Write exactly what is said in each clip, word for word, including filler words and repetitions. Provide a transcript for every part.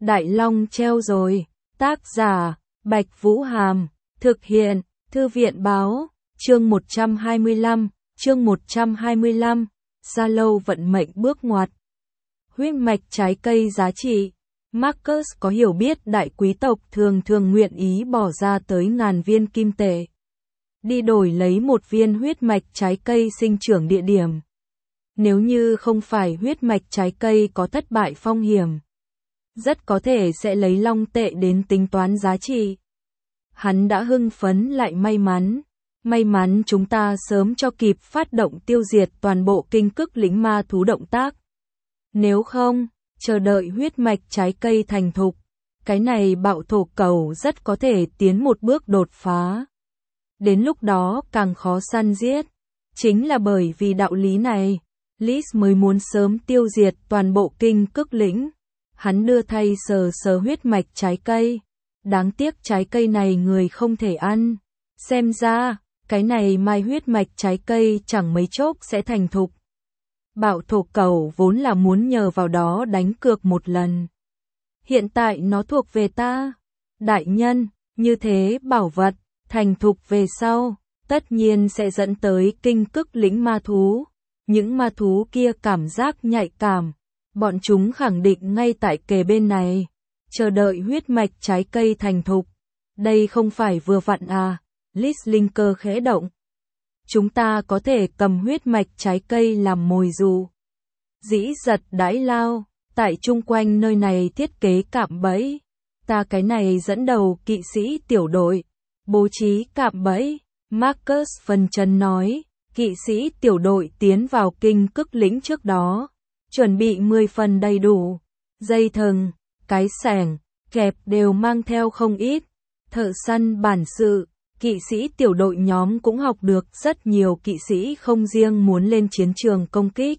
Đại Long treo rồi. Tác giả, Bạch Vũ Hàm. Thực hiện, Thư viện Báo. Chương một trăm hai mươi lăm. Chương một trăm hai mươi lăm. Sa lâu vận mệnh bước ngoặt. Huyết mạch trái cây giá trị. Marcus có hiểu biết đại quý tộc thường thường nguyện ý bỏ ra tới ngàn viên kim tệ đi đổi lấy một viên huyết mạch trái cây sinh trưởng địa điểm. Nếu như không phải huyết mạch trái cây có thất bại phong hiểm, rất có thể sẽ lấy long tệ đến tính toán giá trị. Hắn đã hưng phấn lại may mắn. May mắn chúng ta sớm cho kịp phát động tiêu diệt toàn bộ kinh cức lĩnh ma thú động tác. Nếu không, chờ đợi huyết mạch trái cây thành thục, cái này bạo thổ cầu rất có thể tiến một bước đột phá. Đến lúc đó càng khó săn giết. Chính là bởi vì đạo lý này, Lis mới muốn sớm tiêu diệt toàn bộ kinh cức lĩnh. Hắn đưa thay sờ sờ huyết mạch trái cây. Đáng tiếc trái cây này người không thể ăn. Xem ra, cái này mai huyết mạch trái cây chẳng mấy chốc sẽ thành thục. Bạo thổ cầu vốn là muốn nhờ vào đó đánh cược một lần. Hiện tại nó thuộc về ta. Đại nhân, như thế bảo vật, thành thục về sau, tất nhiên sẽ dẫn tới kinh cức lĩnh ma thú. Những ma thú kia cảm giác nhạy cảm. Bọn chúng khẳng định ngay tại kề bên này. Chờ đợi huyết mạch trái cây thành thục. Đây không phải vừa vặn à. Lis linh cơ khẽ động. Chúng ta có thể cầm huyết mạch trái cây làm mồi dụ. Dĩ giật đãi lao, tại chung quanh nơi này thiết kế cạm bẫy. Ta cái này dẫn đầu kỵ sĩ tiểu đội, bố trí cạm bẫy. Marcus phân chân nói, kỵ sĩ tiểu đội tiến vào kinh cức lĩnh trước đó, chuẩn bị mười phần đầy đủ. Dây thừng, cái xẻng, kẹp đều mang theo không ít. Thợ săn bản sự. Kỵ sĩ tiểu đội nhóm cũng học được rất nhiều kỵ sĩ không riêng muốn lên chiến trường công kích.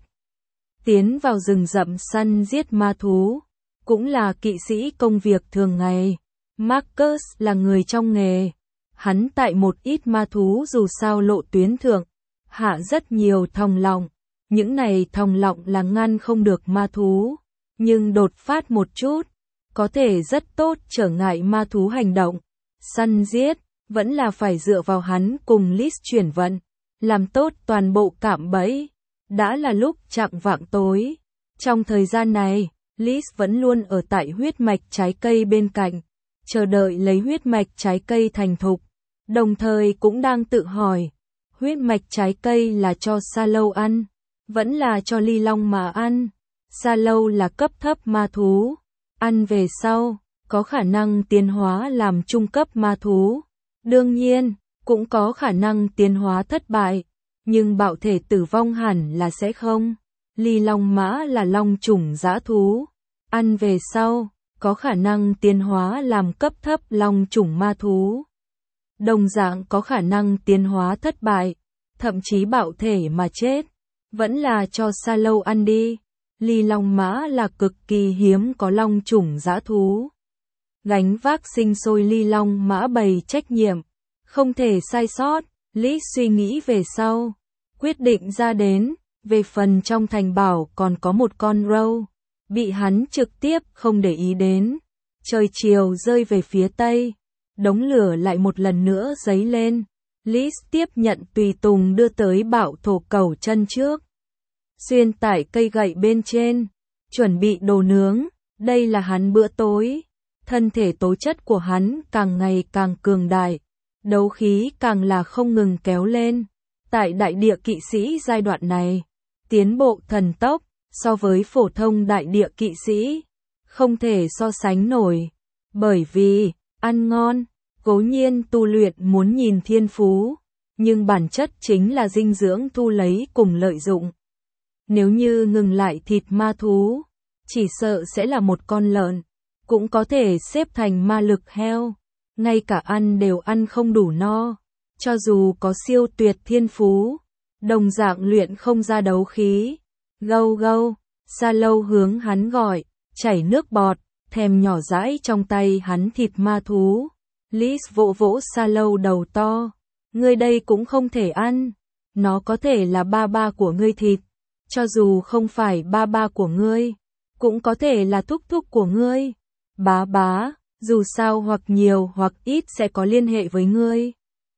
Tiến vào rừng rậm săn giết ma thú, cũng là kỵ sĩ công việc thường ngày. Marcus là người trong nghề. Hắn tại một ít ma thú dù sao lộ tuyến thượng, hạ rất nhiều thòng lọng. Những này thòng lọng là ngăn không được ma thú, nhưng đột phát một chút, có thể rất tốt trở ngại ma thú hành động. Săn giết vẫn là phải dựa vào hắn cùng Lis chuyển vận, làm tốt toàn bộ cạm bẫy. Đã là lúc chạng vạng tối. Trong thời gian này, Lis vẫn luôn ở tại huyết mạch trái cây bên cạnh, chờ đợi lấy huyết mạch trái cây thành thục, đồng thời cũng đang tự hỏi, huyết mạch trái cây là cho Sa lâu ăn, vẫn là cho Ly Long mà ăn. Sa lâu là cấp thấp ma thú, ăn về sau, có khả năng tiến hóa làm trung cấp ma thú. Đương nhiên, cũng có khả năng tiến hóa thất bại, nhưng bạo thể tử vong hẳn là sẽ không. Ly Long mã là long chủng dã thú, ăn về sau, có khả năng tiến hóa làm cấp thấp long chủng ma thú. Đồng dạng có khả năng tiến hóa thất bại, thậm chí bạo thể mà chết, vẫn là cho Sa lâu ăn đi. Ly Long mã là cực kỳ hiếm có long chủng dã thú. Gánh vác sinh sôi Ly Long mã bầy trách nhiệm, không thể sai sót. Lis suy nghĩ về sau, quyết định ra đến, về phần trong thành bảo còn có một con râu, bị hắn trực tiếp không để ý đến. Trời chiều rơi về phía tây, đống lửa lại một lần nữa dấy lên. Lis tiếp nhận tùy tùng đưa tới bạo thổ cầu chân trước, xuyên tải cây gậy bên trên, chuẩn bị đồ nướng. Đây là hắn bữa tối. Thân thể tố chất của hắn càng ngày càng cường đại, đấu khí càng là không ngừng kéo lên. Tại đại địa kỵ sĩ giai đoạn này, tiến bộ thần tốc, so với phổ thông đại địa kỵ sĩ, không thể so sánh nổi. Bởi vì, ăn ngon, cố nhiên tu luyện muốn nhìn thiên phú, nhưng bản chất chính là dinh dưỡng thu lấy cùng lợi dụng. Nếu như ngừng lại thịt ma thú, chỉ sợ sẽ là một con lợn. Cũng có thể xếp thành ma lực heo, ngay cả ăn đều ăn không đủ no. Cho dù có siêu tuyệt thiên phú, đồng dạng luyện không ra đấu khí. Gâu gâu, Sa lâu hướng hắn gọi, chảy nước bọt, thèm nhỏ dãi trong tay hắn thịt ma thú. Lis vỗ vỗ Sa lâu đầu to, ngươi đây cũng không thể ăn, nó có thể là ba ba của ngươi thịt, cho dù không phải ba ba của ngươi, cũng có thể là thúc thúc của ngươi. Bá bá, dù sao hoặc nhiều hoặc ít sẽ có liên hệ với ngươi.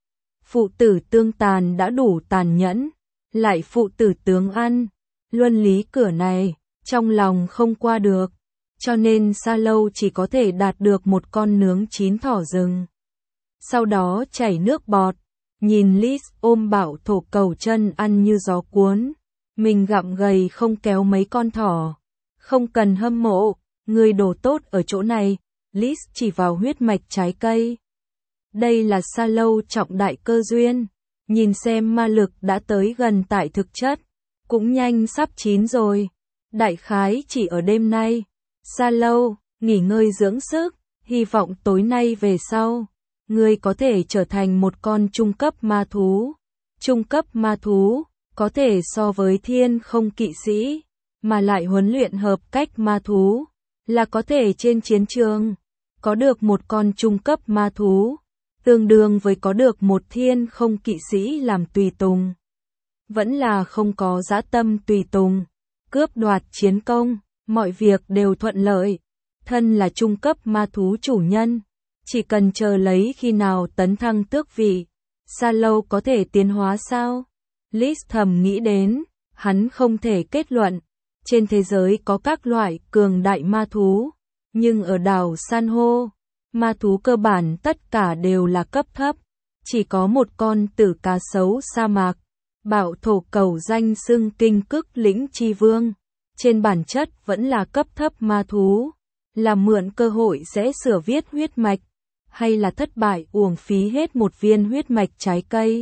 Phụ tử tương tàn đã đủ tàn nhẫn, lại phụ tử tướng ăn, luân lý cửa này, trong lòng không qua được, cho nên Sa Lâu chỉ có thể đạt được một con nướng chín thỏ rừng. Sau đó chảy nước bọt, nhìn Liz ôm Bảo Thổ Cầu chân ăn như gió cuốn, mình gặm gầy không kéo mấy con thỏ. Không cần hâm mộ, người đồ tốt ở chỗ này, Liz chỉ vào huyết mạch trái cây. Đây là Sa Lâu trọng đại cơ duyên, nhìn xem ma lực đã tới gần tại thực chất, cũng nhanh sắp chín rồi. Đại khái chỉ ở đêm nay, Sa Lâu, nghỉ ngơi dưỡng sức, hy vọng tối nay về sau, ngươi có thể trở thành một con trung cấp ma thú. Trung cấp ma thú, có thể so với thiên không kỵ sĩ, mà lại huấn luyện hợp cách ma thú, là có thể trên chiến trường, có được một con trung cấp ma thú, tương đương với có được một thiên không kỵ sĩ làm tùy tùng. Vẫn là không có dã tâm tùy tùng, cướp đoạt chiến công, mọi việc đều thuận lợi. Thân là trung cấp ma thú chủ nhân, chỉ cần chờ lấy khi nào tấn thăng tước vị, Sa Lâu có thể tiến hóa sao? Liz thầm nghĩ đến, hắn không thể kết luận, trên thế giới có các loại cường đại ma thú, nhưng ở đảo San hô, ma thú cơ bản tất cả đều là cấp thấp, chỉ có một con tử cá sấu sa mạc, Bảo Thổ Cầu danh xưng kinh cức lĩnh chi vương, trên bản chất vẫn là cấp thấp ma thú, là mượn cơ hội sẽ sửa viết huyết mạch, hay là thất bại uổng phí hết một viên huyết mạch trái cây.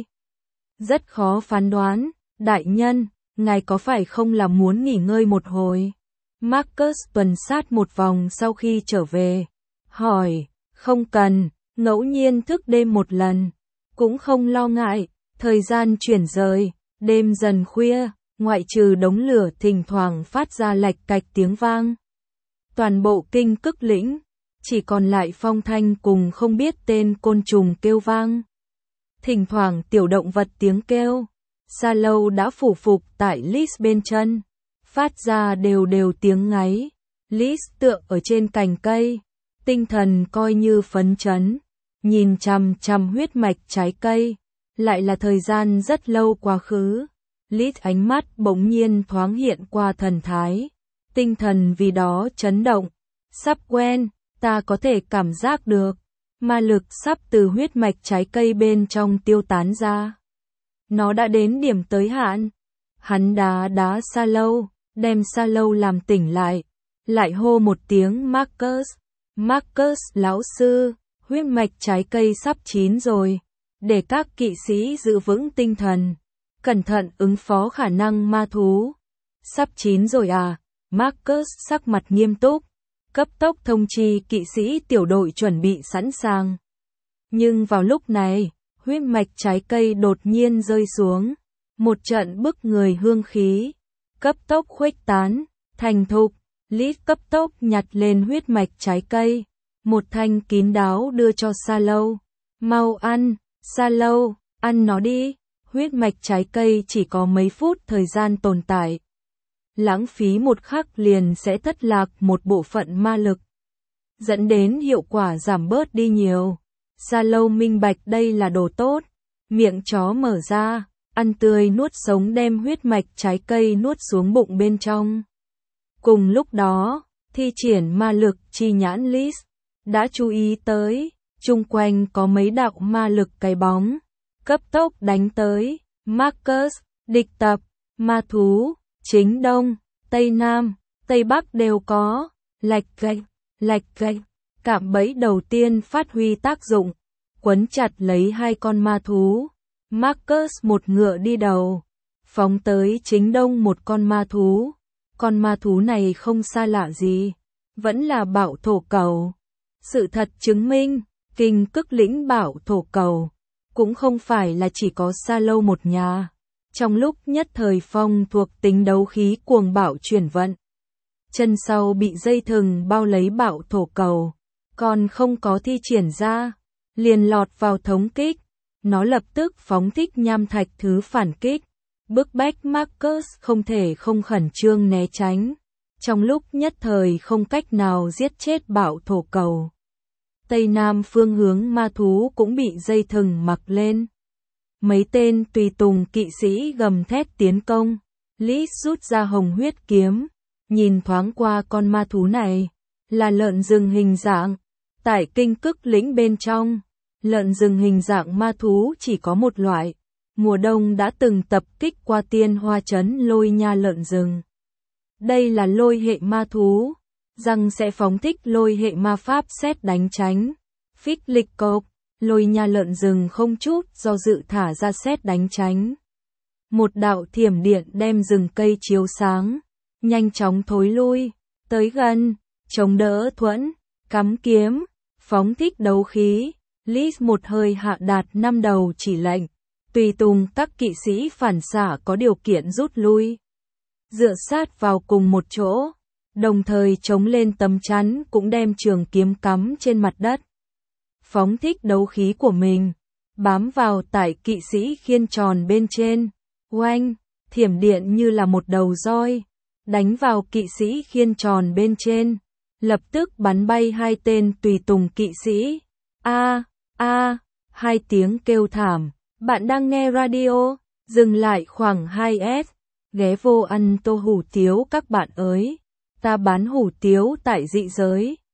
Rất khó phán đoán, đại nhân, ngài có phải không là muốn nghỉ ngơi một hồi? Marcus tuần sát một vòng sau khi trở về, hỏi, không cần, ngẫu nhiên thức đêm một lần, cũng không lo ngại, thời gian chuyển rời, đêm dần khuya, ngoại trừ đống lửa thỉnh thoảng phát ra lạch cạch tiếng vang. Toàn bộ kinh cức lĩnh, chỉ còn lại phong thanh cùng không biết tên côn trùng kêu vang. Thỉnh thoảng tiểu động vật tiếng kêu, Sa Lâu đã phủ phục tại Liz bên chân, phát ra đều đều tiếng ngáy. Liz tựa ở trên cành cây, tinh thần coi như phấn chấn, nhìn chằm chằm huyết mạch trái cây, lại là thời gian rất lâu quá khứ. Liz ánh mắt bỗng nhiên thoáng hiện qua thần thái, tinh thần vì đó chấn động, sắp quen, ta có thể cảm giác được, ma lực sắp từ huyết mạch trái cây bên trong tiêu tán ra. Nó đã đến điểm tới hạn. Hắn đá đá Sa Lâu, đem Sa Lâu làm tỉnh lại, lại hô một tiếng Marcus. Marcus lão sư, huyết mạch trái cây sắp chín rồi, để các kỵ sĩ giữ vững tinh thần, cẩn thận ứng phó khả năng ma thú. Sắp chín rồi à? Marcus sắc mặt nghiêm túc, cấp tốc thông chi kỵ sĩ tiểu đội chuẩn bị sẵn sàng. Nhưng vào lúc này, huyết mạch trái cây đột nhiên rơi xuống, một trận bức người hương khí, cấp tốc khuếch tán, thành thục. Liz cấp tốc nhặt lên huyết mạch trái cây, một thanh kín đáo đưa cho Sa Lâu. Mau ăn, Sa Lâu, ăn nó đi. Huyết mạch trái cây chỉ có mấy phút thời gian tồn tại, lãng phí một khắc liền sẽ thất lạc một bộ phận ma lực, dẫn đến hiệu quả giảm bớt đi nhiều. Sa Lâu minh bạch đây là đồ tốt, miệng chó mở ra, ăn tươi nuốt sống đem huyết mạch trái cây nuốt xuống bụng bên trong. Cùng lúc đó, thi triển ma lực chi nhãn Liz đã chú ý tới, chung quanh có mấy đạo ma lực cái bóng, cấp tốc đánh tới. Marcus, địch tập, ma thú, chính đông, tây nam, tây bắc đều có, lạch gạch, lạch gạch. Cạm bẫy đầu tiên phát huy tác dụng, quấn chặt lấy hai con ma thú. Marcus một ngựa đi đầu, phóng tới chính đông một con ma thú. Con ma thú này không xa lạ gì, vẫn là Bảo Thổ Cầu. Sự thật chứng minh, kinh cức lĩnh Bảo Thổ Cầu cũng không phải là chỉ có Sa Lâu một nhà. Trong lúc nhất thời phong thuộc tính đấu khí cuồng bạo chuyển vận, chân sau bị dây thừng bao lấy Bảo Thổ Cầu, còn không có thi triển ra, liền lọt vào thống kích. Nó lập tức phóng thích nham thạch thứ phản kích, bức bách Marcus không thể không khẩn trương né tránh. trong lúc nhất thời không cách nào giết chết bạo thổ cầu. Tây Nam phương hướng ma thú cũng bị dây thừng mặc lên. Mấy tên tùy tùng kỵ sĩ gầm thét tiến công. Lis rút ra hồng huyết kiếm, nhìn thoáng qua con ma thú này, là lợn rừng hình dạng. Tại Kinh Cức lĩnh bên trong, lợn rừng hình dạng ma thú chỉ có một loại. Mùa đông đã từng tập kích qua Tiên Hoa trấn Lôi Nha lợn rừng. Đây là lôi hệ ma thú, răng sẽ phóng thích lôi hệ ma pháp sét đánh tránh. Phích lịch cộc, Lôi Nha lợn rừng không chút do dự thả ra sét đánh tránh. Một đạo thiểm điện đem rừng cây chiếu sáng, nhanh chóng thối lui, tới gần, chống đỡ thuẫn, cắm kiếm, phóng thích đấu khí. Lis một hơi hạ đạt năm đầu chỉ lệnh, tùy tùng các kỵ sĩ phản xạ có điều kiện rút lui, dựa sát vào cùng một chỗ, đồng thời chống lên tấm chắn cũng đem trường kiếm cắm trên mặt đất. Phóng thích đấu khí của mình, bám vào tại kỵ sĩ khiên tròn bên trên, oanh, thiểm điện như là một đầu roi, đánh vào kỵ sĩ khiên tròn bên trên, lập tức bắn bay hai tên tùy tùng kỵ sĩ. A, a, hai tiếng kêu thảm. Bạn đang nghe radio, dừng lại khoảng hai s, ghé vô ăn tô hủ tiếu các bạn ơi. Ta bán hủ tiếu tại dị giới.